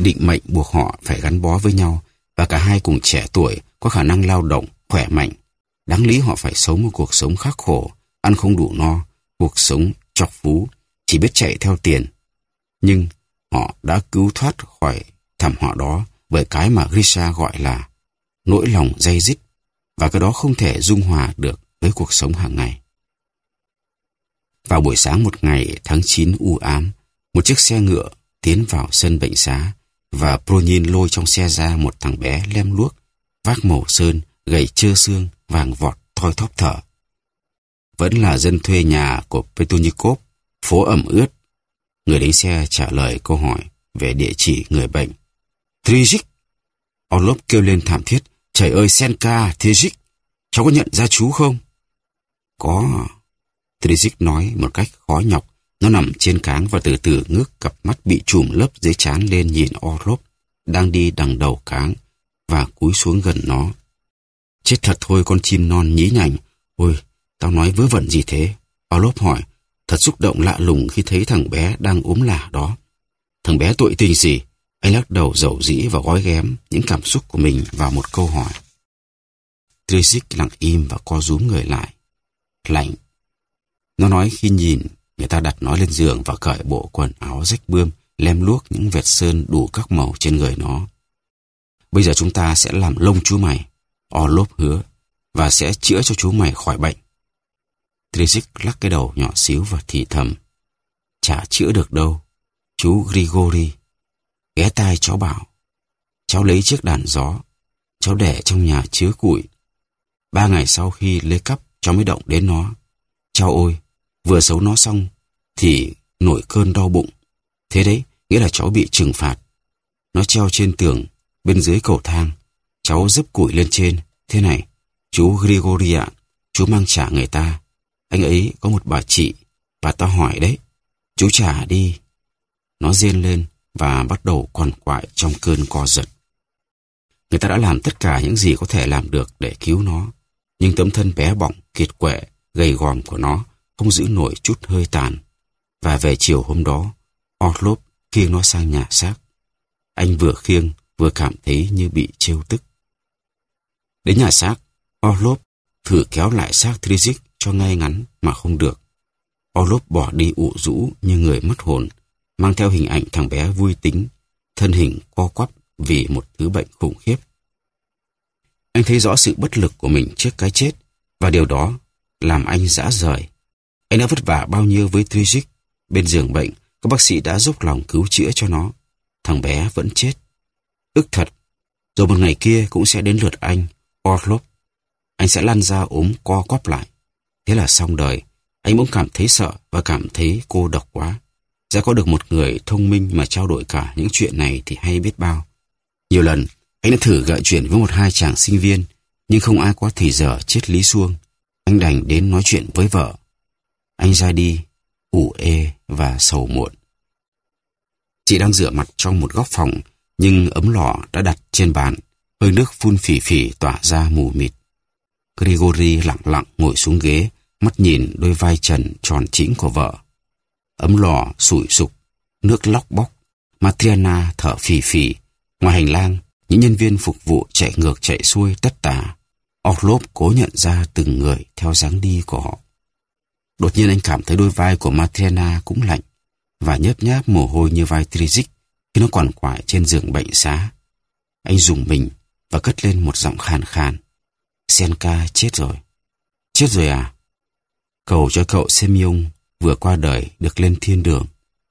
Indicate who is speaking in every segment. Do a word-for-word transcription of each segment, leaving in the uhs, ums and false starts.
Speaker 1: định mệnh buộc họ phải gắn bó với nhau, và cả hai cùng trẻ tuổi, có khả năng lao động, khỏe mạnh. Đáng lý họ phải sống một cuộc sống khắc khổ, ăn không đủ no, cuộc sống chọc phú, chỉ biết chạy theo tiền. Nhưng họ đã cứu thoát khỏi thảm họa đó bởi cái mà Grisha gọi là nỗi lòng day dứt, và cái đó không thể dung hòa được với cuộc sống hàng ngày. Vào buổi sáng một ngày tháng chín u ám, một chiếc xe ngựa tiến vào sân bệnh xá, và Pronin lôi trong xe ra một thằng bé lem luốc, vác màu sơn, gầy trơ xương, vàng vọt, thoi thóp thở. Vẫn là dân thuê nhà của Petunikov, phố ẩm ướt. Người đánh xe trả lời câu hỏi về địa chỉ người bệnh. Trizhik! Orlov kêu lên thảm thiết. Trời ơi, Senka, Trizhik! Cháu có nhận ra chú không? Có. Trizhik nói một cách khó nhọc. Nó nằm trên cáng và từ từ ngước cặp mắt bị trùm lớp dưới trán lên nhìn Orlov đang đi đằng đầu cáng và cúi xuống gần nó. Chết thật thôi, con chim non nhí nhảnh. Ôi, tao nói vớ vẩn gì thế? Orlov hỏi, thật xúc động lạ lùng khi thấy thằng bé đang ốm lả đó. Thằng bé tội tình gì? Anh lắc đầu dầu dĩ và gói ghém những cảm xúc của mình vào một câu hỏi. Trizhik lặng im và co rúm người lại. Lạnh. Nó nói khi nhìn người ta đặt nó lên giường và cởi bộ quần áo rách bươm, lem luốc những vệt sơn đủ các màu trên người nó. Bây giờ chúng ta sẽ làm lông chú mày, Orlov hứa, và sẽ chữa cho chú mày khỏi bệnh. Trizhik lắc cái đầu nhỏ xíu và thì thầm. Chả chữa được đâu, chú Grigori. Ghé tai cháu bảo. Cháu lấy chiếc đàn gió, cháu để trong nhà chứa củi. Ba ngày sau khi lấy cắp, cháu mới động đến nó. Cháu ôi, vừa xấu nó xong thì nổi cơn đau bụng. Thế đấy, nghĩa là cháu bị trừng phạt. Nó treo trên tường, bên dưới cầu thang. Cháu dấp củi lên trên. Thế này, chú Grigori ạ, chú mang trả người ta. Anh ấy có một bà chị, và ta hỏi đấy, chú trả đi. Nó rên lên và bắt đầu quằn quại trong cơn co giật. Người ta đã làm tất cả những gì có thể làm được để cứu nó, nhưng tấm thân bé bỏng, kiệt quệ, gầy gòm của nó không giữ nổi chút hơi tàn. Và về chiều hôm đó, Orlov khiêng nó sang nhà xác. Anh vừa khiêng vừa cảm thấy như bị trêu tức. Đến nhà xác, Orlov thử kéo lại xác Trizhik cho ngay ngắn mà không được. Orlov bỏ đi ụ rũ như người mất hồn, mang theo hình ảnh thằng bé vui tính, thân hình co quắp vì một thứ bệnh khủng khiếp. Anh thấy rõ sự bất lực của mình trước cái chết, và điều đó làm anh rã rời. Anh đã vất vả bao nhiêu với Trizhik. Bên giường bệnh, các bác sĩ đã dốc lòng cứu chữa cho nó. Thằng bé vẫn chết. Ức thật, rồi một ngày kia cũng sẽ đến lượt anh, Orlov. Anh sẽ lăn ra ốm co quắp lại. Thế là xong đời. Anh bỗng cảm thấy sợ và cảm thấy cô độc quá. Sẽ có được một người thông minh mà trao đổi cả những chuyện này thì hay biết bao. Nhiều lần, anh đã thử gợi chuyện với một hai chàng sinh viên, nhưng không ai có thì giờ triết lý suông. Anh đành đến nói chuyện với vợ. Anh ra đi, ủ ê và sầu muộn. Chị đang rửa mặt trong một góc phòng, nhưng ấm lọ đã đặt trên bàn, hơi nước phun phì phì tỏa ra mù mịt. Grigori lặng lặng ngồi xuống ghế, mắt nhìn đôi vai trần tròn trĩnh của vợ. Ấm lò sủi sục, nước lóc bóc. Matriana thở phì phì. Ngoài hành lang, những nhân viên phục vụ chạy ngược chạy xuôi tất tả. Orlov cố nhận ra từng người theo dáng đi của họ. Đột nhiên anh cảm thấy đôi vai của Matriana cũng lạnh và nhớp nháp mồ hôi như vai Trizhik khi nó quằn quại trên giường bệnh xá. Anh rùng mình và cất lên một giọng khàn khàn. Senka chết rồi. Chết rồi à? Cầu cho cậu Semyon vừa qua đời được lên thiên đường.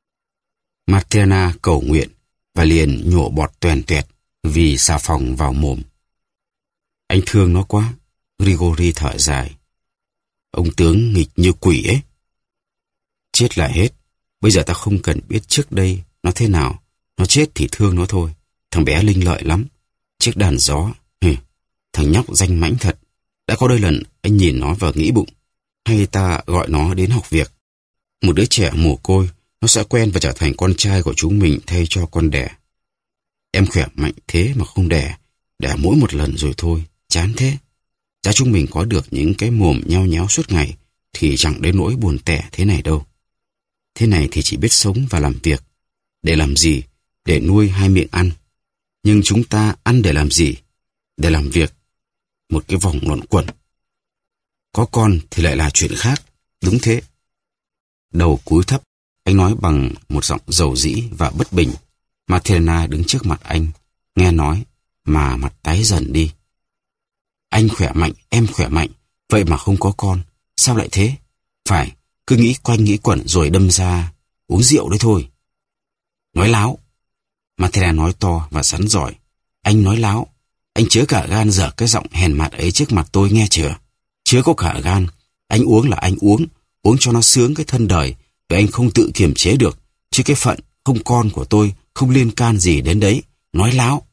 Speaker 1: Matriana cầu nguyện và liền nhổ bọt toèn toẹt vì xà phòng vào mồm. Anh thương nó quá. Grigori thở dài. Ông tướng nghịch như quỷ ấy. Chết là hết. Bây giờ ta không cần biết trước đây nó thế nào. Nó chết thì thương nó thôi. Thằng bé linh lợi lắm. Chiếc đàn gió. Hừ, thằng nhóc danh mãnh thật. Đã có đôi lần anh nhìn nó và nghĩ bụng, hay ta gọi nó đến học việc. Một đứa trẻ mồ côi, nó sẽ quen và trở thành con trai của chúng mình thay cho con đẻ. Em khỏe mạnh thế mà không đẻ, đẻ mỗi một lần rồi thôi, chán thế. Giá chúng mình có được những cái mồm nheo nhéo suốt ngày thì chẳng đến nỗi buồn tẻ thế này đâu. Thế này thì chỉ biết sống và làm việc. Để làm gì? để nuôi hai miệng ăn. Nhưng chúng ta ăn để làm gì? Để làm việc. Một cái vòng luẩn quẩn. Có con thì lại là chuyện khác. Đúng thế. Đầu cúi thấp, anh nói bằng một giọng dầu dĩ và bất bình. Matrena đứng trước mặt anh, nghe nói mà mặt tái dần đi. Anh khỏe mạnh, em khỏe mạnh, vậy mà không có con. Sao lại thế? Phải, cứ nghĩ quanh nghĩ quẩn rồi đâm ra uống rượu đấy thôi. Nói láo. Matrena nói to và sắn giỏi. Anh nói láo. Anh chứa cả gan dở cái giọng hèn mặt ấy trước mặt tôi nghe chưa? Chứa có cả gan. Anh uống là anh uống, uống cho nó sướng cái thân đời, vì anh không tự kiềm chế được, chứ cái phận không con của tôi không liên can gì đến đấy. Nói láo.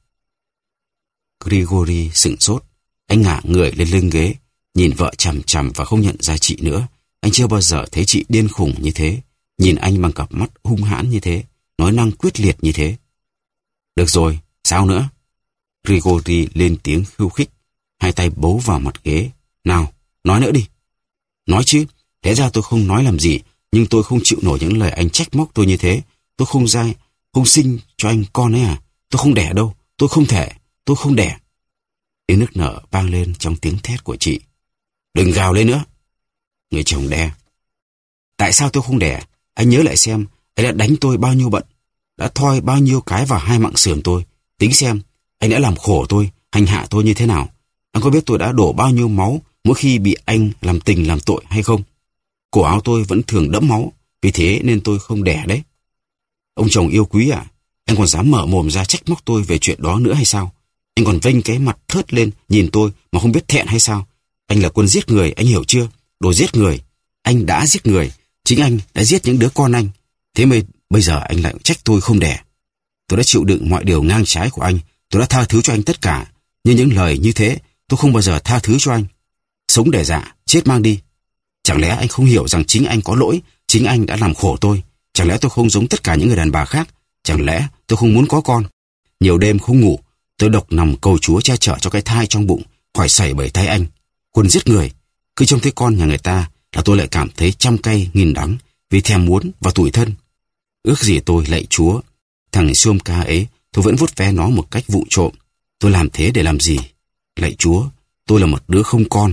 Speaker 1: Grigori sững sốt. Anh ngả người lên lưng ghế, nhìn vợ chằm chằm và không nhận ra chị nữa. Anh chưa bao giờ thấy chị điên khủng như thế, nhìn anh bằng cặp mắt hung hãn như thế, nói năng quyết liệt như thế. Được rồi, sao nữa? Grigori lên tiếng khiêu khích, hai tay bấu vào mặt ghế. Nào, nói nữa đi. Nói chứ, thế ra tôi không nói làm gì, nhưng tôi không chịu nổi những lời anh trách móc tôi như thế. Tôi không dai, không sinh cho anh con ấy à? Tôi không đẻ đâu, tôi không thể, tôi không đẻ. Tiếng nức nở vang lên trong tiếng thét của chị. Đừng gào lên nữa. Người chồng đe. Tại sao tôi không đẻ? Anh nhớ lại xem, anh đã đánh tôi bao nhiêu bận, đã thoi bao nhiêu cái vào hai mặng sườn tôi. Tính xem, anh đã làm khổ tôi, hành hạ tôi như thế nào. Anh có biết tôi đã đổ bao nhiêu máu mỗi khi bị anh làm tình làm tội hay không? Cổ áo tôi vẫn thường đẫm máu, vì thế nên tôi không đẻ đấy. Ông chồng yêu quý à? Anh còn dám mở mồm ra trách móc tôi về chuyện đó nữa hay sao? Anh còn vênh cái mặt thớt lên nhìn tôi mà không biết thẹn hay sao? Anh là quân giết người, anh hiểu chưa? Đồ giết người. Anh đã giết người. Chính anh đã giết những đứa con anh. Thế mà bây giờ anh lại trách tôi không đẻ. Tôi đã chịu đựng mọi điều ngang trái của anh. Tôi đã tha thứ cho anh tất cả. Nhưng những lời như thế tôi không bao giờ tha thứ cho anh. Sống để dạ, chết mang đi. Chẳng lẽ anh không hiểu rằng chính anh có lỗi, chính anh đã làm khổ tôi? Chẳng lẽ tôi không giống tất cả những người đàn bà khác? Chẳng lẽ tôi không muốn có con? Nhiều đêm không ngủ, tôi độc nằm cầu Chúa che chở cho cái thai trong bụng khỏi sẩy bởi tay anh. Quân giết người. Cứ trông thấy con nhà người ta là tôi lại cảm thấy trăm cay nghìn đắng vì thèm muốn và tủi thân. Ước gì tôi lạy Chúa, thằng xuông ca ấy tôi vẫn vuốt ve nó một cách vụng trộm. Tôi làm thế để làm gì? Lạy Chúa, tôi là một đứa không con.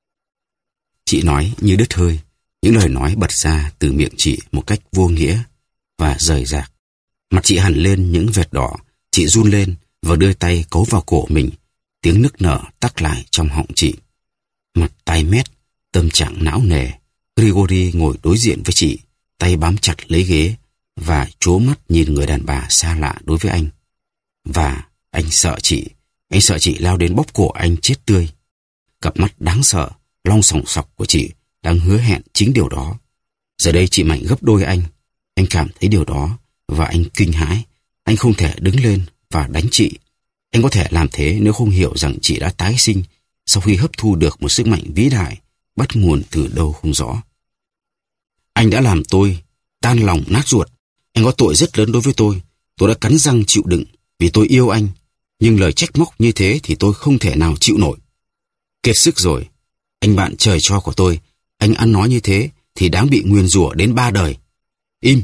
Speaker 1: Chị nói như đứt hơi. Những lời nói bật ra từ miệng chị một cách vô nghĩa và rời rạc. Mặt chị hằn lên những vệt đỏ. Chị run lên và đưa tay cấu vào cổ mình. Tiếng nức nở tắc lại trong họng chị. Mặt tái mét, tâm trạng não nề. Grigori ngồi đối diện với chị, tay bám chặt lấy ghế và trố mắt nhìn người đàn bà xa lạ đối với anh. Và anh sợ chị. Anh sợ chị lao đến bóp cổ anh chết tươi. Cặp mắt đáng sợ, long sòng sọc của chị đang hứa hẹn chính điều đó. Giờ đây chị mạnh gấp đôi anh. Anh cảm thấy điều đó và anh kinh hãi. Anh không thể đứng lên và đánh chị. Anh có thể làm thế nếu không hiểu rằng chị đã tái sinh sau khi hấp thu được một sức mạnh vĩ đại bắt nguồn từ đâu không rõ. Anh đã làm tôi tan lòng nát ruột. Anh có tội rất lớn đối với tôi. Tôi đã cắn răng chịu đựng vì tôi yêu anh. Nhưng lời trách móc như thế thì tôi không thể nào chịu nổi. Kiệt sức rồi. Anh bạn trời cho của tôi, anh ăn nói như thế thì đáng bị nguyền rủa đến ba đời. Im.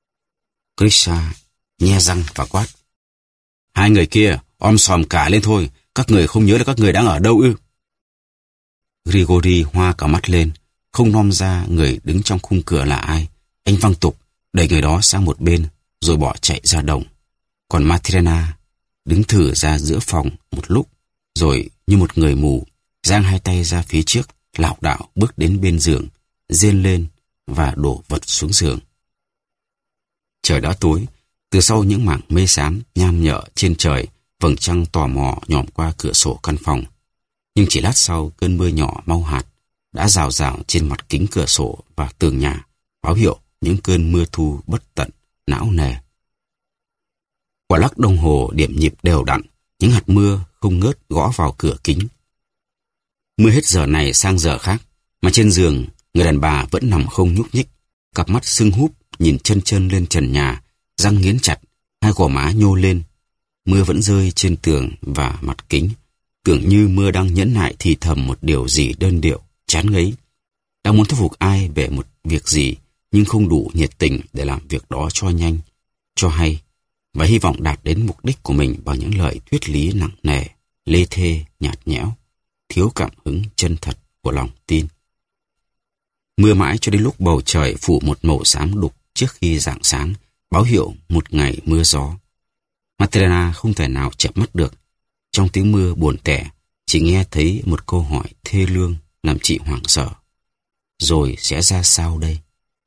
Speaker 1: Grisha nhe răng và quát. Hai người kia om sòm cả lên thôi. Các người không nhớ là các người đang ở đâu ư? Grigori hoa cả mắt lên, không nom ra người đứng trong khung cửa là ai. Anh văng tục, đẩy người đó sang một bên, rồi bỏ chạy ra đồng. Còn Matrena đứng thử ra giữa phòng một lúc, rồi như một người mù, giang hai tay ra phía trước, lảo đảo bước đến bên giường, rên lên và đổ vật xuống giường. Trời đã tối, từ sau những mảng mây xám nham nhở trên trời, vầng trăng tò mò nhòm qua cửa sổ căn phòng. Nhưng chỉ lát sau, cơn mưa nhỏ mau hạt đã rào rào trên mặt kính cửa sổ và tường nhà, báo hiệu những cơn mưa thu bất tận, não nề. Quả lắc đồng hồ điểm nhịp đều đặn, những hạt mưa không ngớt gõ vào cửa kính. Mưa hết giờ này sang giờ khác, mà trên giường, người đàn bà vẫn nằm không nhúc nhích, cặp mắt sưng húp nhìn chân chân lên trần nhà, răng nghiến chặt, hai gò má nhô lên. Mưa vẫn rơi trên tường và mặt kính, tưởng như mưa đang nhẫn nại thì thầm một điều gì đơn điệu, chán ngấy. Đang muốn thuyết phục ai về một việc gì, nhưng không đủ nhiệt tình để làm việc đó cho nhanh, cho hay. và hy vọng đạt đến mục đích của mình bằng những lời thuyết lý nặng nề, lê thê, nhạt nhẽo, thiếu cảm hứng chân thật của lòng tin. Mưa mãi cho đến lúc bầu trời phủ một màu xám đục trước khi rạng sáng, báo hiệu một ngày mưa gió. Matrena không thể nào chợp mắt được. Trong tiếng mưa buồn tẻ, chỉ nghe thấy một câu hỏi thê lương làm chị hoảng sợ. Rồi sẽ ra sao đây?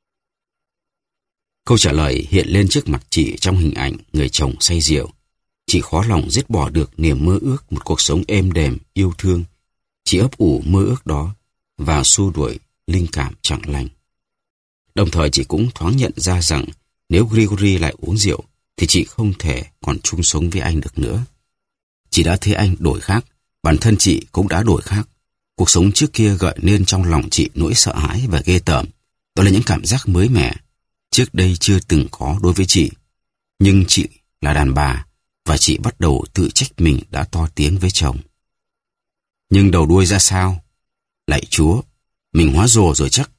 Speaker 1: Câu trả lời hiện lên trước mặt chị trong hình ảnh người chồng say rượu. Chị khó lòng dứt bỏ được niềm mơ ước một cuộc sống êm đềm, yêu thương. Chị ấp ủ mơ ước đó và xua đuổi linh cảm chẳng lành. Đồng thời chị cũng thoáng nhận ra rằng nếu Grigory lại uống rượu thì chị không thể còn chung sống với anh được nữa. Chị đã thấy anh đổi khác, bản thân chị cũng đã đổi khác. Cuộc sống trước kia gợi nên trong lòng chị nỗi sợ hãi và ghê tởm. Đó là những cảm giác mới mẻ, trước đây chưa từng có đối với chị. Nhưng chị là đàn bà, và chị bắt đầu tự trách mình đã to tiếng với chồng. Nhưng đầu đuôi ra sao? Lạy Chúa, mình hóa rồ rồi chắc.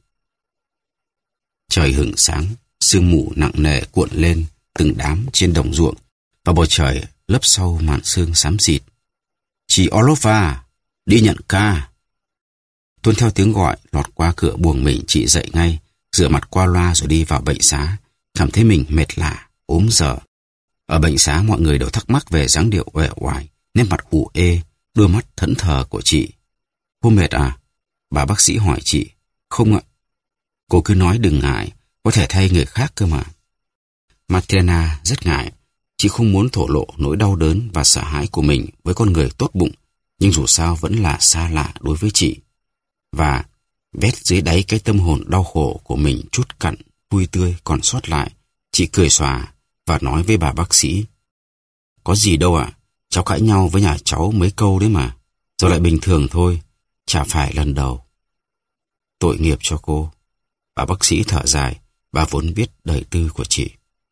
Speaker 1: Trời hửng sáng, sương mù nặng nề cuộn lên từng đám trên đồng ruộng, và bầu trời lấp sau màn sương xám xịt. Chị Orlova, đi nhận ca. Tuân theo tiếng gọi lọt qua cửa buồng mình, chị dậy ngay, rửa mặt qua loa rồi đi vào bệnh xá, cảm thấy mình mệt lả, ốm dở. Ở bệnh xá mọi người đều thắc mắc về dáng điệu uể oải, nét mặt ủ ê, đôi mắt thẫn thờ của chị. Cô mệt à? Bà bác sĩ hỏi chị. Không ạ. Cô cứ nói đừng ngại, có thể thay người khác cơ mà. Matrena rất ngại. Chị không muốn thổ lộ nỗi đau đớn và sợ hãi của mình với con người tốt bụng, nhưng dù sao vẫn là xa lạ đối với chị. Và vét dưới đáy cái tâm hồn đau khổ của mình chút cặn, vui tươi còn sót lại, chị cười xòa và nói với bà bác sĩ. Có gì đâu ạ, cháu cãi nhau với nhà cháu mấy câu đấy mà, rồi lại bình thường thôi, chả phải lần đầu. Tội nghiệp cho cô. Bà bác sĩ thở dài, bà vốn biết đời tư của chị.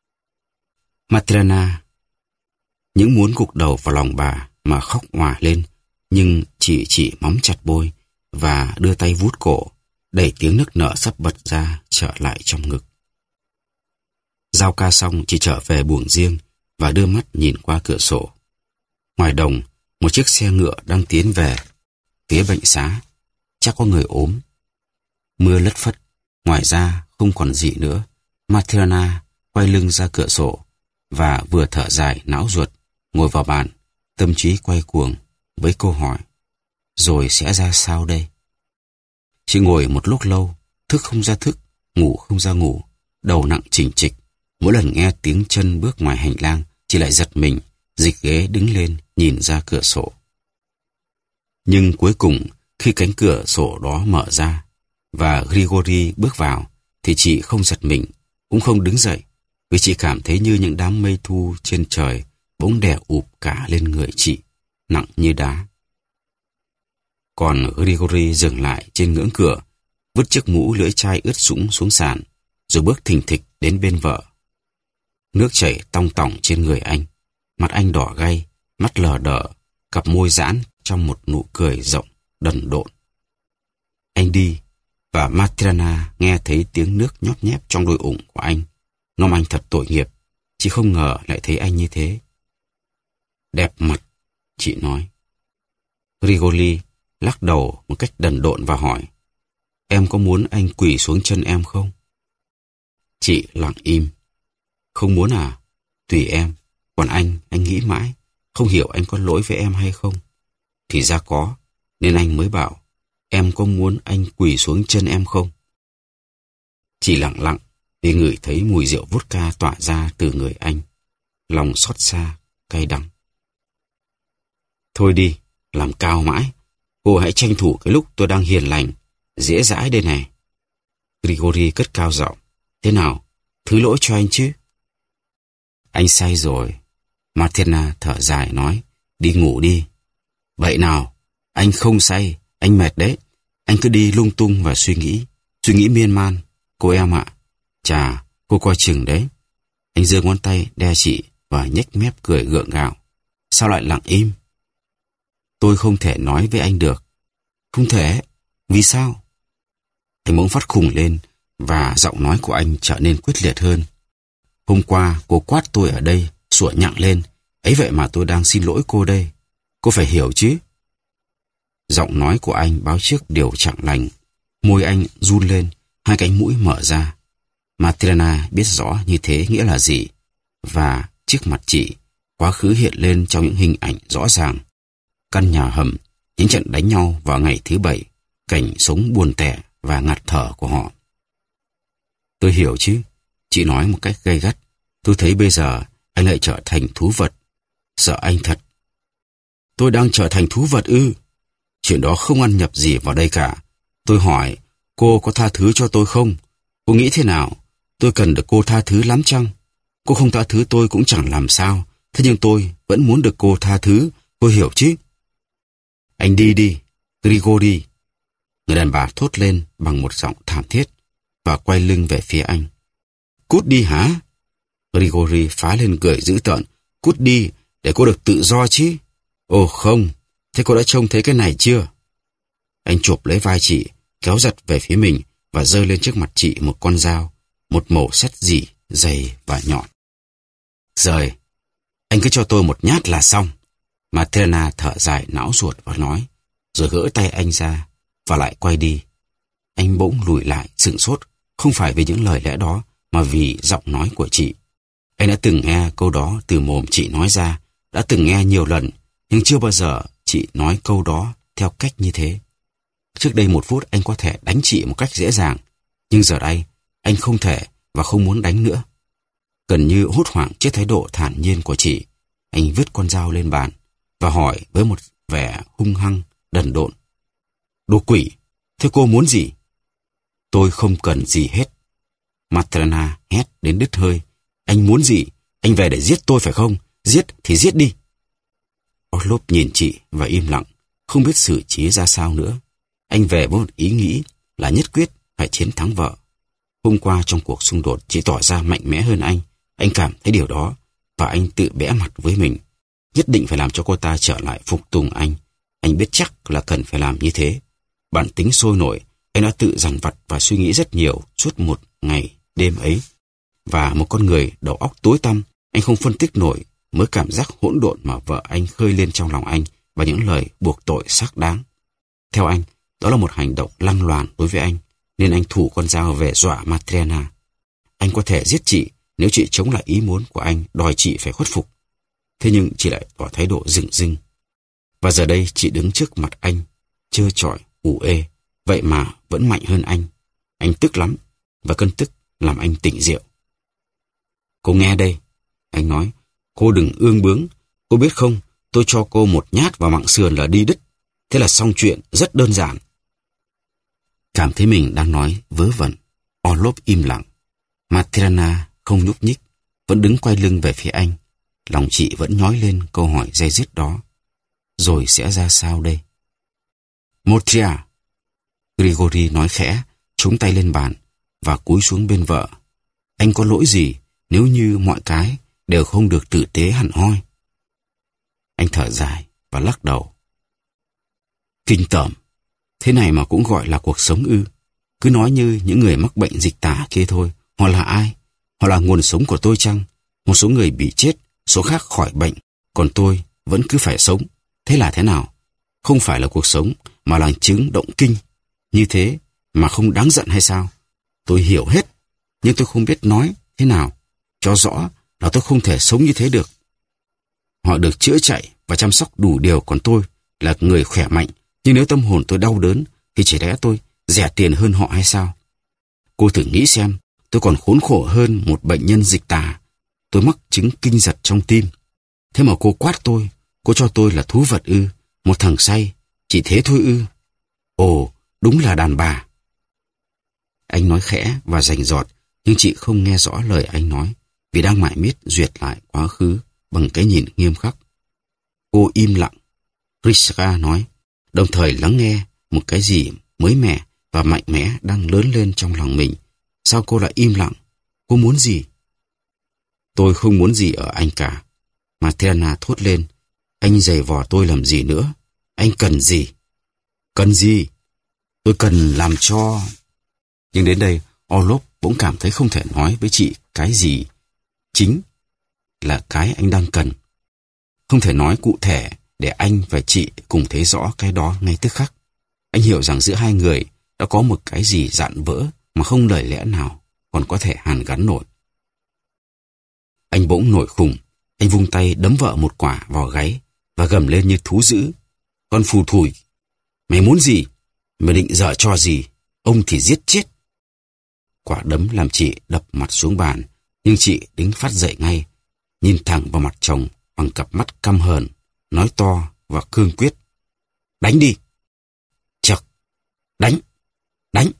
Speaker 1: Matrena những muốn gục đầu vào lòng bà mà khóc òa lên, nhưng chị chỉ móm chặt môi và đưa tay vuốt cổ, đẩy tiếng nức nở sắp bật ra trở lại trong ngực. Giao ca xong, chị trở về buồng riêng và đưa mắt nhìn qua cửa sổ. Ngoài đồng, một chiếc xe ngựa đang tiến về phía bệnh xá. Chắc có người ốm. Mưa lất phất, ngoài ra không còn gì nữa. Matrena quay lưng ra cửa sổ và vừa thở dài não ruột, ngồi vào bàn, tâm trí quay cuồng với câu hỏi: rồi sẽ ra sao đây? Chị ngồi một lúc lâu, thức không ra thức, ngủ không ra ngủ, đầu nặng chỉnh trịch. Mỗi lần nghe tiếng chân bước ngoài hành lang, chị lại giật mình, dịch ghế đứng lên nhìn ra cửa sổ. Nhưng cuối cùng, khi cánh cửa sổ đó mở ra và Grigory bước vào, thì chị không giật mình, cũng không đứng dậy, vì chị cảm thấy như những đám mây thu trên trời bỗng đè ụp cả lên người chị, nặng như đá. Còn Grigory dừng lại trên ngưỡng cửa, vứt chiếc mũ lưỡi chai ướt sũng xuống sàn, rồi bước thình thịch đến bên vợ. Nước chảy tong tỏng trên người anh, mặt anh đỏ gay, mắt lờ đờ, cặp môi giãn trong một nụ cười rộng, đần độn. Anh đi, và Matrena nghe thấy tiếng nước nhóp nhép trong đôi ủng của anh. Ngông anh thật tội nghiệp, chị không ngờ lại thấy anh như thế. Đẹp mặt, chị nói. Grigori lắc đầu một cách đần độn và hỏi: em có muốn anh quỳ xuống chân em không? Chị lặng im. Không muốn à? Tùy em. Còn anh, anh nghĩ mãi, không hiểu anh có lỗi với em hay không. Thì ra có, nên anh mới bảo: em có muốn anh quỳ xuống chân em không? Chị lặng lặng vì ngửi thấy mùi rượu vodka tỏa ra từ người anh. Lòng xót xa, cay đắng. Thôi đi, làm cao mãi. Cô hãy tranh thủ cái lúc tôi đang hiền lành, dễ dãi đây này. Grigori cất cao giọng. Thế nào, thứ lỗi cho anh chứ? Anh say rồi. Matrena thở dài nói. Đi ngủ đi. Vậy nào, anh không say, anh mệt đấy. Anh cứ đi lung tung và suy nghĩ, suy nghĩ miên man. Cô em ạ, chà, cô coi chừng đấy. Anh giơ ngón tay đe chị và nhếch mép cười gượng gạo. Sao lại lặng im? Tôi không thể nói với anh được. Không thể? Vì sao? Anh bỗng phát khùng lên và giọng nói của anh trở nên quyết liệt hơn. Hôm qua cô quát tôi ở đây sủa nhặng lên. Ấy vậy mà tôi đang xin lỗi cô đây. Cô phải hiểu chứ. Giọng nói của anh báo trước điều chẳng lành. Môi anh run lên, hai cánh mũi mở ra. Matrena biết rõ như thế nghĩa là gì. Và trước mặt chị, quá khứ hiện lên trong những hình ảnh rõ ràng. Căn nhà hầm, những trận đánh nhau vào ngày thứ bảy, cảnh sống buồn tẻ và ngạt thở của họ. Tôi hiểu chứ, chị nói một cách gay gắt. Tôi thấy bây giờ anh lại trở thành thú vật. Sợ anh thật. Tôi đang trở thành thú vật ư? Chuyện đó không ăn nhập gì vào đây cả. Tôi hỏi, cô có tha thứ cho tôi không? Cô nghĩ thế nào? Tôi cần được cô tha thứ lắm chăng? Cô không tha thứ tôi cũng chẳng làm sao. Thế nhưng tôi vẫn muốn được cô tha thứ. Cô hiểu chứ? Anh đi đi, Grigori. Người đàn bà thốt lên bằng một giọng thảm thiết và quay lưng về phía anh. Cút đi hả? Grigori phá lên cười dữ tợn. Cút đi, để cô được tự do chứ. Ồ không, thế cô đã trông thấy cái này chưa? Anh chụp lấy vai chị, kéo giật về phía mình và giơ lên trước mặt chị một con dao, một mẩu sắt dỉ, dày và nhọn. Rời, anh cứ cho tôi một nhát là xong. Matrena thở dài não ruột và nói, rồi gỡ tay anh ra và lại quay đi. Anh bỗng lùi lại sửng sốt, không phải vì những lời lẽ đó mà vì giọng nói của chị. Anh đã từng nghe câu đó từ mồm chị nói ra, đã từng nghe nhiều lần, nhưng chưa bao giờ chị nói câu đó theo cách như thế. Trước đây một phút anh có thể đánh chị một cách dễ dàng, nhưng giờ đây anh không thể và không muốn đánh nữa. Gần như hốt hoảng trước thái độ thản nhiên của chị, anh vứt con dao lên bàn và hỏi với một vẻ hung hăng, đần độn. Đồ quỷ, thế cô muốn gì? Tôi không cần gì hết. Matrena hét đến đứt hơi. Anh muốn gì? Anh về để giết tôi phải không? Giết thì giết đi. Orlov nhìn chị và im lặng, không biết xử trí ra sao nữa. Anh về với một ý nghĩ là nhất quyết phải chiến thắng vợ. Hôm qua trong cuộc xung đột chị tỏ ra mạnh mẽ hơn anh. Anh cảm thấy điều đó và anh tự bẽ mặt với mình. Nhất định phải làm cho cô ta trở lại phục tùng anh. Anh biết chắc là cần phải làm như thế. Bản tính sôi nổi, anh đã tự dằn vặt và suy nghĩ rất nhiều suốt một ngày đêm ấy. Và một con người đầu óc tối tăm, anh không phân tích nổi mới cảm giác hỗn độn mà vợ anh khơi lên trong lòng anh và những lời buộc tội xác đáng. Theo anh, đó là một hành động lăng loàn đối với anh, nên anh thủ con dao về dọa Matrena. Anh có thể giết chị nếu chị chống lại ý muốn của anh, đòi chị phải khuất phục. Thế nhưng chị lại tỏ thái độ dửng dưng. Và giờ đây chị đứng trước mặt anh, trơ trọi, ủ ê, vậy mà vẫn mạnh hơn anh. Anh tức lắm, và cơn tức làm anh tỉnh rượu. Cô nghe đây, anh nói, cô đừng ương bướng. Cô biết không, tôi cho cô một nhát vào mặng sườn là đi đứt. Thế là xong chuyện, rất đơn giản. Cảm thấy mình đang nói vớ vẩn, Orlov im lặng. Matrena không nhúc nhích, vẫn đứng quay lưng về phía anh. Lòng chị vẫn nhói lên câu hỏi day dứt đó. Rồi sẽ ra sao đây? Motria, Grigori nói khẽ, trúng tay lên bàn và cúi xuống bên vợ. Anh có lỗi gì nếu như mọi cái đều không được tử tế hẳn hoi? Anh thở dài và lắc đầu. Kinh tởm, thế này mà cũng gọi là cuộc sống ư? Cứ nói như những người mắc bệnh dịch tả kia thôi. Họ là ai? Họ là nguồn sống của tôi chăng? Một số người bị chết, số khác khỏi bệnh, còn tôi vẫn cứ phải sống. Thế là thế nào? Không phải là cuộc sống mà là chứng động kinh. Như thế mà không đáng giận hay sao? Tôi hiểu hết, nhưng tôi không biết nói thế nào cho rõ là tôi không thể sống như thế được. Họ được chữa chạy và chăm sóc đủ điều, còn tôi là người khỏe mạnh. Nhưng nếu tâm hồn tôi đau đớn thì chỉ lẽ tôi rẻ tiền hơn họ hay sao? Cô thử nghĩ xem, tôi còn khốn khổ hơn một bệnh nhân dịch tả. Tôi mắc chứng kinh giật trong tim. Thế mà cô quát tôi, cô cho tôi là thú vật ư, một thằng say, chỉ thế thôi ư? Ồ, đúng là đàn bà. Anh nói khẽ và rành rọt, nhưng chị không nghe rõ lời anh nói, vì đang mải miết duyệt lại quá khứ bằng cái nhìn nghiêm khắc. Cô im lặng, Rishka nói, đồng thời lắng nghe một cái gì mới mẻ và mạnh mẽ đang lớn lên trong lòng mình. Sao cô lại im lặng? Cô muốn gì? Tôi không muốn gì ở anh cả. Matrena thốt lên. Anh giày vò tôi làm gì nữa? Anh cần gì? Cần gì? Tôi cần làm cho... Nhưng đến đây, Orlov bỗng cảm thấy không thể nói với chị cái gì chính. là cái anh đang cần. Không thể nói cụ thể để anh và chị cùng thấy rõ cái đó ngay tức khắc. Anh hiểu rằng giữa hai người đã có một cái gì dạn vỡ mà không lời lẽ nào còn có thể hàn gắn nổi. Anh bỗng nổi khùng. Anh vung tay đấm vợ một quả vào gáy và gầm lên như thú dữ. Con phù thủi, mày muốn gì? Mày định giở trò gì? Ông thì giết chết. Quả đấm làm chị đập mặt xuống bàn, nhưng chị đứng phát dậy ngay, nhìn thẳng vào mặt chồng bằng cặp mắt căm hờn, nói to và cương quyết. Đánh đi! Chậc! Đánh! Đánh!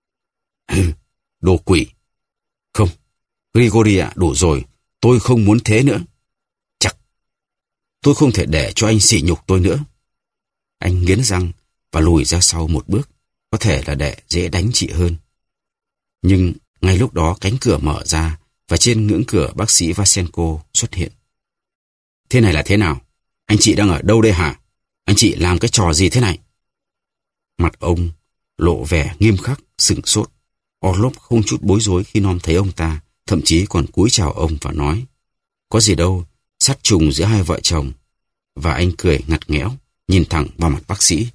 Speaker 1: Đồ quỷ! Không, Grigory ạ, đủ rồi, tôi không muốn thế nữa. Chậc! Tôi không thể để cho anh sỉ nhục tôi nữa. Anh nghiến răng và lùi ra sau một bước, có thể là để dễ đánh chị hơn. Nhưng ngay lúc đó cánh cửa mở ra và trên ngưỡng cửa bác sĩ Vasenko xuất hiện. Thế này là thế nào? Anh chị đang ở đâu đây hả? Anh chị làm cái trò gì thế này? Mặt ông lộ vẻ nghiêm khắc, sửng sốt. Orlov không chút bối rối khi nom thấy ông ta, thậm chí còn cúi chào ông và nói: Có gì đâu, sát trùng giữa hai vợ chồng. Và anh cười ngặt nghẽo, nhìn thẳng vào mặt bác sĩ.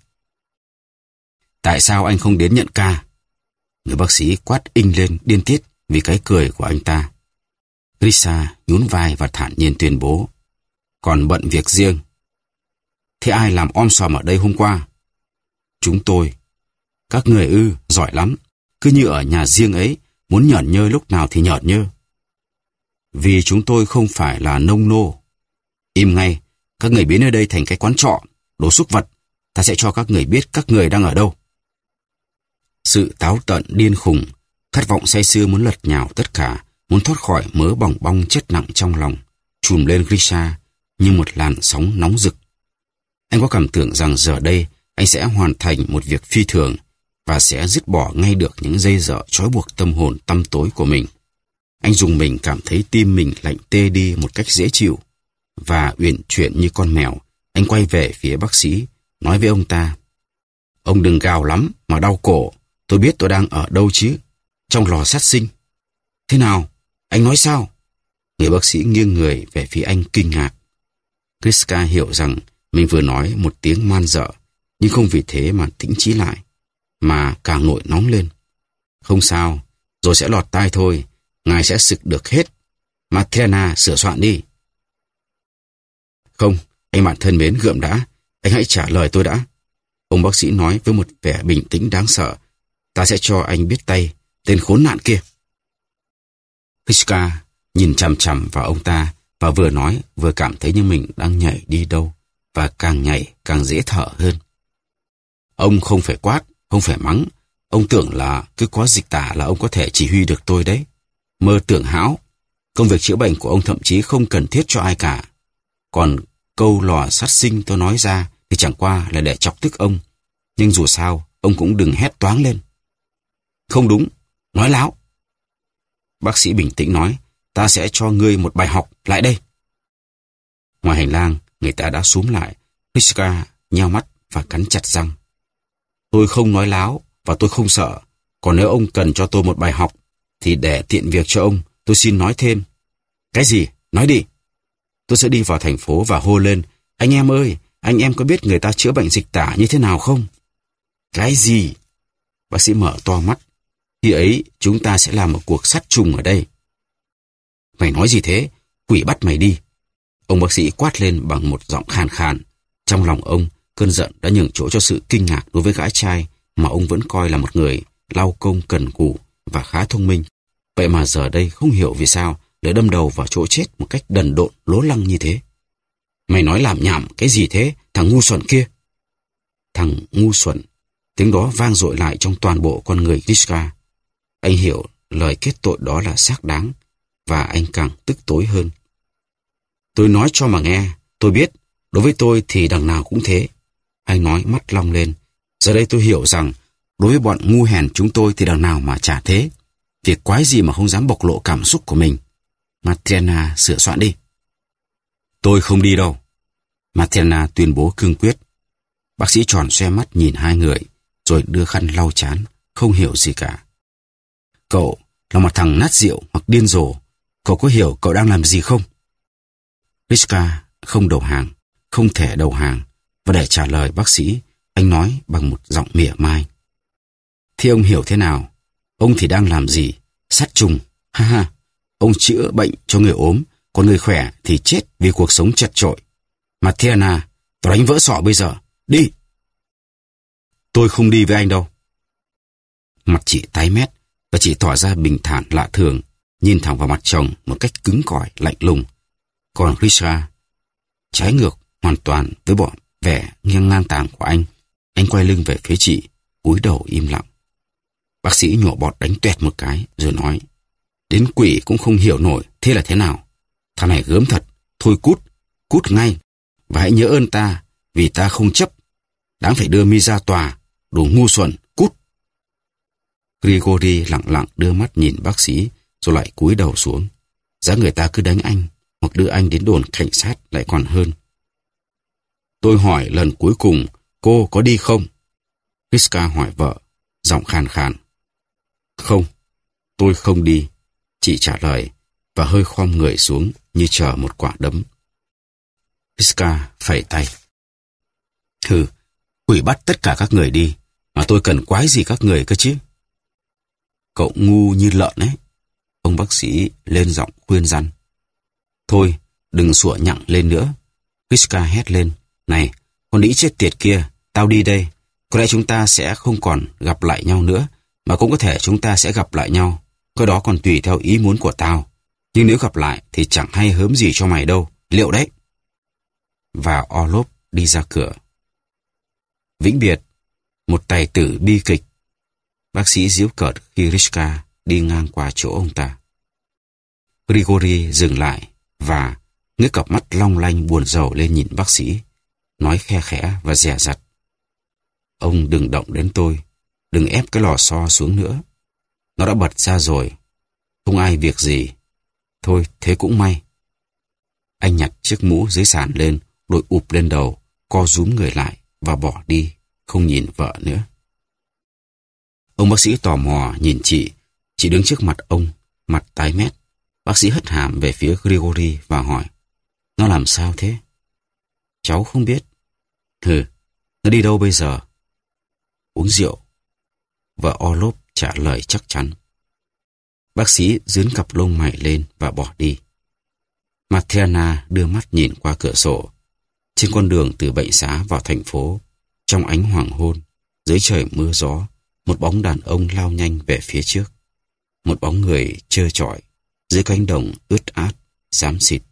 Speaker 1: Tại sao anh không đến nhận ca? Người bác sĩ quát inh lên điên tiết vì cái cười của anh ta. Grisha nhún vai và thản nhiên tuyên bố: Còn bận việc riêng. Thế ai làm om sòm ở đây hôm qua? Chúng tôi. Các người ư, giỏi lắm. Cứ như ở nhà riêng ấy, muốn nhởn nhơ lúc nào thì nhởn nhơ. Vì chúng tôi không phải là nông nô. Im ngay, các người biến nơi đây thành cái quán trọ, đồ súc vật. Ta sẽ cho các người biết các người đang ở đâu. Sự táo tợn điên khùng, khát vọng say sưa muốn lật nhào tất cả, muốn thoát khỏi mớ bòng bong chất nặng trong lòng, trùm lên Grisha như một làn sóng nóng rực. Anh có cảm tưởng rằng giờ đây anh sẽ hoàn thành một việc phi thường và sẽ dứt bỏ ngay được những dây dợ trói buộc tâm hồn tăm tối của mình. Anh dùng mình cảm thấy tim mình lạnh tê đi một cách dễ chịu, và uyển chuyển như con mèo, anh quay về phía bác sĩ, nói với ông ta: Ông đừng gào lắm mà đau cổ, tôi biết tôi đang ở đâu chứ, trong lò sát sinh. Thế nào? Anh nói sao? Người bác sĩ nghiêng người về phía anh kinh ngạc. Griska hiểu rằng mình vừa nói một tiếng man dợ, nhưng không vì thế mà tĩnh chí lại, mà càng nổi nóng lên. Không sao, rồi sẽ lọt tai thôi, ngài sẽ sực được hết. Matrena, sửa soạn đi. Không, anh bạn thân mến, gượm đã, anh hãy trả lời tôi đã. Ông bác sĩ nói với một vẻ bình tĩnh đáng sợ. Ta sẽ cho anh biết tay, tên khốn nạn kia. Griska nhìn chằm chằm vào ông ta và vừa nói vừa cảm thấy như mình đang nhảy đi đâu, và càng nhảy càng dễ thở hơn. Ông không phải quát, không phải mắng. Ông tưởng là cứ có dịch tả là ông có thể chỉ huy được tôi đấy. Mơ tưởng hão. Công việc chữa bệnh của ông thậm chí không cần thiết cho ai cả. Còn câu lò sát sinh tôi nói ra thì chẳng qua là để chọc tức ông. Nhưng dù sao, ông cũng đừng hét toáng lên. Không đúng, nói láo. Bác sĩ bình tĩnh nói: Ta sẽ cho ngươi một bài học, lại đây. Ngoài hành lang, người ta đã xúm lại. Griska nheo mắt và cắn chặt răng. Tôi không nói láo và tôi không sợ. Còn nếu ông cần cho tôi một bài học, thì để tiện việc cho ông, tôi xin nói thêm. Cái gì? Nói đi. Tôi sẽ đi vào thành phố và hô lên: Anh em ơi, anh em có biết người ta chữa bệnh dịch tả như thế nào không? Cái gì? Bác sĩ mở to mắt. Khi ấy, chúng ta sẽ làm một cuộc sát trùng ở đây. Mày nói gì thế? Quỷ bắt mày đi. Ông bác sĩ quát lên bằng một giọng khàn khàn. Trong lòng ông, cơn giận đã nhường chỗ cho sự kinh ngạc đối với gã trai mà ông vẫn coi là một người lao công cần cù và khá thông minh. Vậy mà giờ đây không hiểu vì sao lại đâm đầu vào chỗ chết một cách đần độn lố lăng như thế. Mày nói làm nhảm cái gì thế, thằng ngu xuẩn kia? Thằng ngu xuẩn. Tiếng đó vang dội lại trong toàn bộ con người Griska. Anh hiểu lời kết tội đó là xác đáng, và anh càng tức tối hơn. Tôi nói cho mà nghe, tôi biết, đối với tôi thì đằng nào cũng thế. Anh nói mắt long lên. Giờ đây tôi hiểu rằng, đối với bọn ngu hèn chúng tôi thì đằng nào mà chả thế. Việc quái gì mà không dám bộc lộ cảm xúc của mình. Matrena, sửa soạn đi. Tôi không đi đâu. Matrena tuyên bố cương quyết. Bác sĩ tròn xoe mắt nhìn hai người, rồi đưa khăn lau trán, không hiểu gì cả. Cậu là một thằng nát rượu hoặc điên rồ. Cậu có hiểu cậu đang làm gì không? Hrishka không đầu hàng, không thể đầu hàng, và để trả lời bác sĩ, anh nói bằng một giọng mỉa mai. Thế ông hiểu thế nào? Ông thì đang làm gì? Sát trùng, ha ha. Ông chữa bệnh cho người ốm, còn người khỏe thì chết vì cuộc sống chật chội. Matriana, tôi đánh vỡ sọ bây giờ. Đi! Tôi không đi với anh đâu. Mặt chị tái mét và chị tỏ ra bình thản lạ thường, nhìn thẳng vào mặt chồng một cách cứng cỏi, lạnh lùng. Còn Hrishka, trái ngược hoàn toàn với bọn vẻ nghiêng ngang tàng của anh, anh quay lưng về phía chị, cúi đầu im lặng. Bác sĩ nhổ bọt đánh toẹt một cái rồi nói, đến quỷ cũng không hiểu nổi thế là thế nào. Thằng này gớm thật, thôi cút, cút ngay, và hãy nhớ ơn ta vì ta không chấp. Đáng phải đưa mi ra tòa, đồ ngu xuẩn, cút. Grigori lặng lặng đưa mắt nhìn bác sĩ rồi lại cúi đầu xuống. Giá người ta cứ đánh anh hoặc đưa anh đến đồn cảnh sát lại còn hơn. Tôi hỏi lần cuối cùng, cô có đi không? Hrishka hỏi vợ, giọng khàn khàn. Không, tôi không đi, chị trả lời và hơi khom người xuống như chờ một quả đấm. Hrishka phẩy tay. Hừ, quỷ bắt tất cả các người đi, mà tôi cần quái gì các người cơ chứ? Cậu ngu như lợn ấy. Ông bác sĩ lên giọng khuyên răn. Thôi, đừng sủa nhặng lên nữa. Hrishka hét lên. Này, con đĩ chết tiệt kia, tao đi đây. Có lẽ chúng ta sẽ không còn gặp lại nhau nữa, mà cũng có thể chúng ta sẽ gặp lại nhau. Cái đó còn tùy theo ý muốn của tao. Nhưng nếu gặp lại thì chẳng hay hớm gì cho mày đâu, liệu đấy. Và Orlov đi ra cửa. Vĩnh biệt, một tài tử bi kịch. Bác sĩ giễu cợt khi Hrishka đi ngang qua chỗ ông ta. Grigori dừng lại và ngước cặp mắt long lanh buồn rầu lên nhìn bác sĩ, nói khe khẽ và dè dặt. Ông đừng động đến tôi, đừng ép cái lò xo xuống nữa. Nó đã bật ra rồi, không ai việc gì. Thôi, thế cũng may. Anh nhặt chiếc mũ dưới sàn lên, đội ụp lên đầu, co rúm người lại và bỏ đi, không nhìn vợ nữa. Ông bác sĩ tò mò nhìn chị, chị đứng trước mặt ông, mặt tái mét. Bác sĩ hất hàm về phía Grigori và hỏi, nó làm sao thế? Cháu không biết. Hừ, nó đi đâu bây giờ? Uống rượu. Vợ Orlov trả lời chắc chắn. Bác sĩ dướn cặp lông mày lên và bỏ đi. Matriana đưa mắt nhìn qua cửa sổ. Trên con đường từ bệnh xá vào thành phố, trong ánh hoàng hôn, dưới trời mưa gió, một bóng đàn ông lao nhanh về phía trước. Một bóng người trơ trọi dưới cánh đồng ướt át, xám xịt.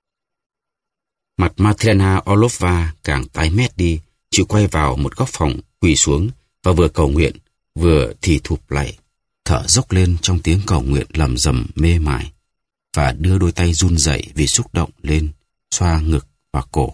Speaker 1: Mặt Matriana Orlova càng tái mét đi, chị quay vào một góc phòng, quỳ xuống và vừa cầu nguyện, vừa thì thụp lạy, thở dốc lên trong tiếng cầu nguyện lầm rầm mê mải, và đưa đôi tay run rẩy vì xúc động lên, xoa ngực và cổ.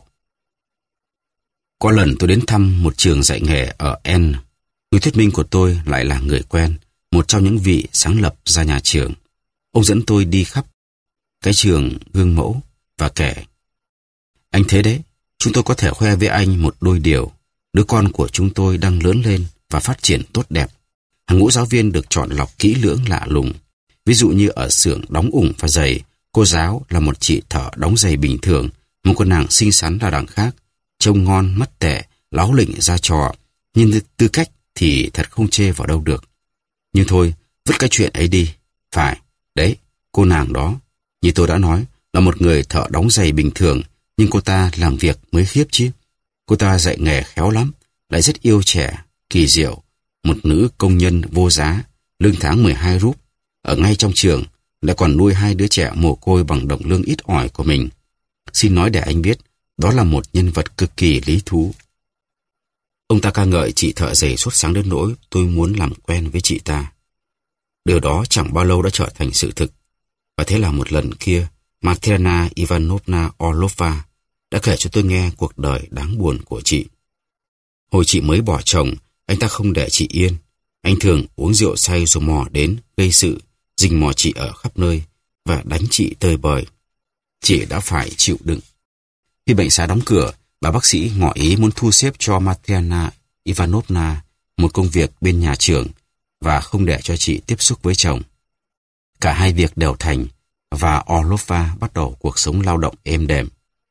Speaker 1: Có lần tôi đến thăm một trường dạy nghề ở N. Người thuyết minh của tôi lại là người quen, một trong những vị sáng lập ra nhà trường. Ông dẫn tôi đi khắp cái trường gương mẫu và kể. Anh thế đấy, chúng tôi có thể khoe với anh một đôi điều. Đứa con của chúng tôi đang lớn lên và phát triển tốt đẹp. Hàng ngũ giáo viên được chọn lọc kỹ lưỡng lạ lùng. Ví dụ như ở xưởng đóng ủng và giày, cô giáo là một chị thợ đóng giày bình thường, một cô nàng xinh xắn là đằng khác, trông ngon, mắt tẻ, láo lỉnh ra trò, nhưng tư cách thì thật không chê vào đâu được. Nhưng thôi, vứt cái chuyện ấy đi. Phải, đấy, cô nàng đó, như tôi đã nói, là một người thợ đóng giày bình thường, nhưng cô ta làm việc mới khiếp chứ. Cô ta dạy nghề khéo lắm, lại rất yêu trẻ, kỳ diệu, một nữ công nhân vô giá, lương tháng mười hai rúp, ở ngay trong trường, lại còn nuôi hai đứa trẻ mồ côi bằng đồng lương ít ỏi của mình. Xin nói để anh biết, đó là một nhân vật cực kỳ lý thú. Ông ta ca ngợi chị thợ giày suốt sáng đến nỗi tôi muốn làm quen với chị ta. Điều đó chẳng bao lâu đã trở thành sự thực. Và thế là một lần kia, Matriana Ivanovna Orlova đã kể cho tôi nghe cuộc đời đáng buồn của chị. Hồi chị mới bỏ chồng, anh ta không để chị yên. Anh thường uống rượu say rồi mò đến, gây sự, rình mò chị ở khắp nơi và đánh chị tơi bời. Chị đã phải chịu đựng. Khi bệnh xá đóng cửa, bà bác sĩ ngỏ ý muốn thu xếp cho Matriana Ivanovna một công việc bên nhà trường và không để cho chị tiếp xúc với chồng. Cả hai việc đều thành và Orlova bắt đầu cuộc sống lao động êm đềm.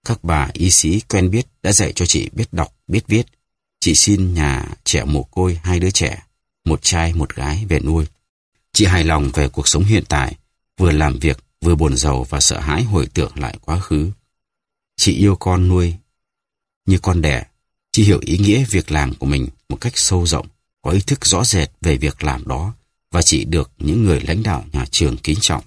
Speaker 1: Các bà y sĩ quen biết đã dạy cho chị biết đọc, biết viết. Chị xin nhà trẻ mồ côi hai đứa trẻ, một trai một gái về nuôi. Chị hài lòng về cuộc sống hiện tại, vừa làm việc, vừa buồn rầu và sợ hãi hồi tưởng lại quá khứ. Chị yêu con nuôi như con đẻ. Chị hiểu ý nghĩa việc làm của mình một cách sâu rộng, có ý thức rõ rệt về việc làm đó, và chị được những người lãnh đạo nhà trường kính trọng.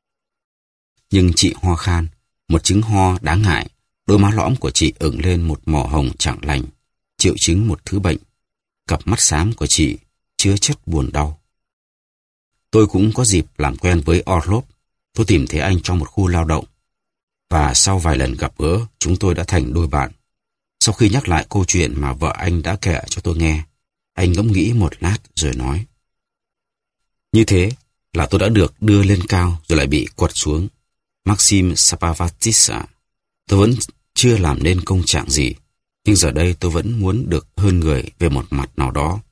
Speaker 1: Nhưng chị ho khan, một chứng ho đáng ngại. Đôi má lõm của chị ửng lên một màu hồng chẳng lành, triệu chứng một thứ bệnh. Cặp mắt xám của chị chứa chất buồn đau. Tôi cũng có dịp làm quen với Orlov. Tôi tìm thấy anh trong một khu lao động, và sau vài lần gặp gỡ, chúng tôi đã thành đôi bạn. Sau khi nhắc lại câu chuyện mà vợ anh đã kể cho tôi nghe, anh ngẫm nghĩ một lát rồi nói: như thế là tôi đã được đưa lên cao rồi lại bị quật xuống. Maxim Sapavatis ạ, tôi vẫn chưa làm nên công trạng gì, nhưng giờ đây tôi vẫn muốn được hơn người về một mặt nào đó.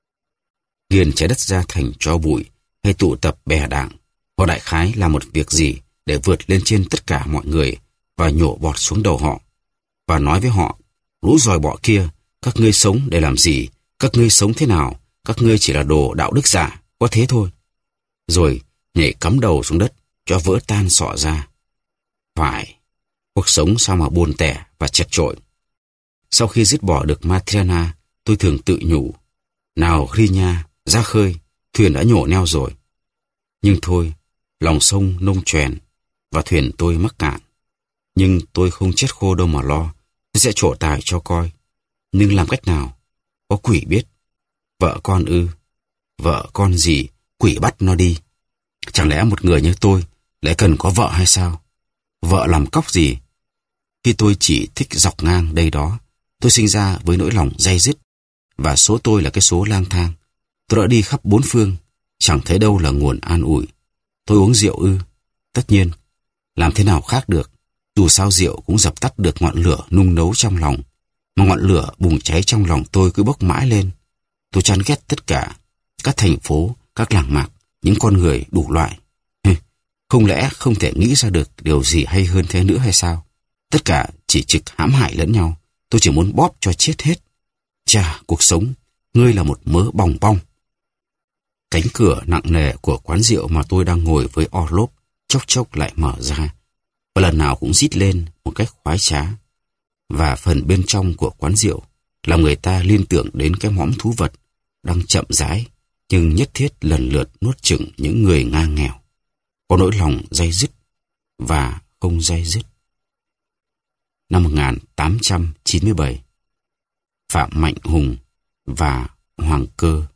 Speaker 1: Nghiền trái đất ra thành tro bụi, hay tụ tập bè đảng, hoặc đại khái là một việc gì để vượt lên trên tất cả mọi người và nhổ bọt xuống đầu họ, và nói với họ: lũ giòi bọ kia, các ngươi sống để làm gì, các ngươi sống thế nào, các ngươi chỉ là đồ đạo đức giả, có thế thôi. Rồi nhảy cắm đầu xuống đất, cho vỡ tan sọ ra. Phải, cuộc sống sao mà buồn tẻ và chật chội. Sau khi dứt bỏ được Matriana, tôi thường tự nhủ: nào Grynia, ra khơi, thuyền đã nhổ neo rồi. Nhưng thôi, lòng sông nông chèn và thuyền tôi mắc cạn. Nhưng tôi không chết khô đâu mà lo, tôi sẽ trổ tài cho coi. Nhưng làm cách nào? Có quỷ biết. Vợ con ư? Vợ con gì? Quỷ bắt nó đi. Chẳng lẽ một người như tôi lại cần có vợ hay sao? Vợ làm cóc gì? Khi tôi chỉ thích dọc ngang đây đó, tôi sinh ra với nỗi lòng day dứt, và số tôi là cái số lang thang. Tôi đã đi khắp bốn phương, chẳng thấy đâu là nguồn an ủi. Tôi uống rượu ư? Tất nhiên, làm thế nào khác được? Dù sao rượu cũng dập tắt được ngọn lửa nung nấu trong lòng, mà ngọn lửa bùng cháy trong lòng tôi cứ bốc mãi lên. Tôi chán ghét tất cả, các thành phố, các làng mạc, những con người đủ loại. Không lẽ không thể nghĩ ra được điều gì hay hơn thế nữa hay sao? Tất cả chỉ trực hãm hại lẫn nhau. Tôi chỉ muốn bóp cho chết hết. Chà, cuộc sống, ngươi là một mớ bòng bong. Cánh cửa nặng nề của quán rượu mà tôi đang ngồi với Orlov chốc chốc lại mở ra, và lần nào cũng rít lên một cách khoái trá. Và phần bên trong của quán rượu làm người ta liên tưởng đến cái mõm thú vật đang chậm rãi nhưng nhất thiết lần lượt nuốt chửng những người ngang nghèo, có nỗi lòng day dứt và không day dứt. Năm một nghìn tám trăm chín mươi bảy, Phạm Mạnh Hùng và Hoàng Cơ.